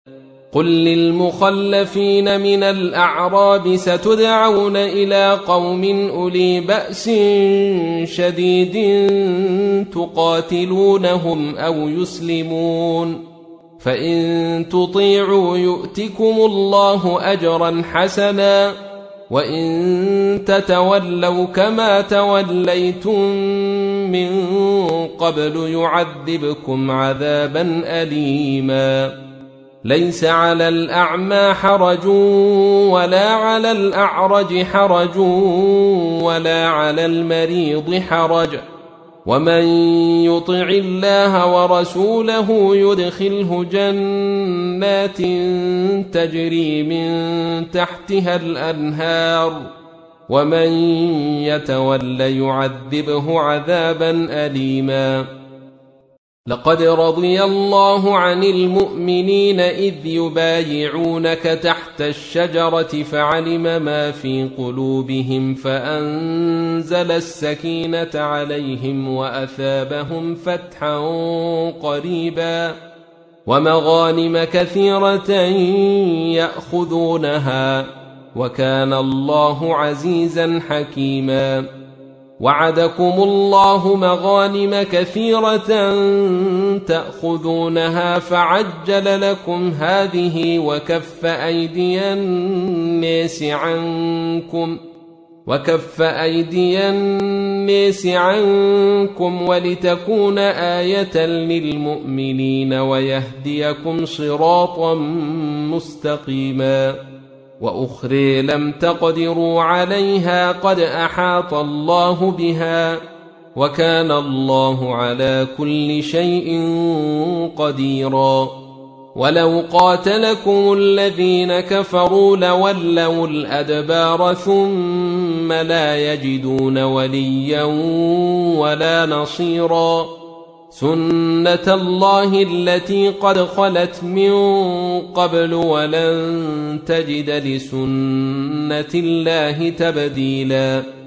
قل للمخلفين من الأعراب ستدعون إلى قوم أولي بأس شديد تقاتلونهم أو يسلمون، فإن تطيعوا يؤتكم الله أجرا حسنا، وإن تتولوا كما توليتم من قبل يعذبكم عذابا أليما. ليس على الأعمى حرج ولا على الأعرج حرج ولا على المريض حرج، ومن يطع الله ورسوله يدخله جنات تجري من تحتها الأنهار، ومن يتول يعذبه عذابا أليما. لقد رضي الله عن المؤمنين إذ يبايعونك تحت الشجرة فعلم ما في قلوبهم فأنزل السكينة عليهم وأثابهم فتحا قريبا ومغانم كثيرة يأخذونها، وكان الله عزيزا حكيما. وعدكم الله مغانم كثيرة تأخذونها فعجل لكم هذه وكف أيدي الناس عنكم ولتكون آية للمؤمنين ويهديكم صراطا مستقيما. وأخرى لم تقدروا عليها قد أحاط الله بها، وكان الله على كل شيء قديرا. ولو قاتلكم الذين كفروا لولوا الأدبار ثم لا يجدون وليا ولا نصيرا. سنة الله التي قد خلت من قبل ولن تجد لسنة الله تبديلا.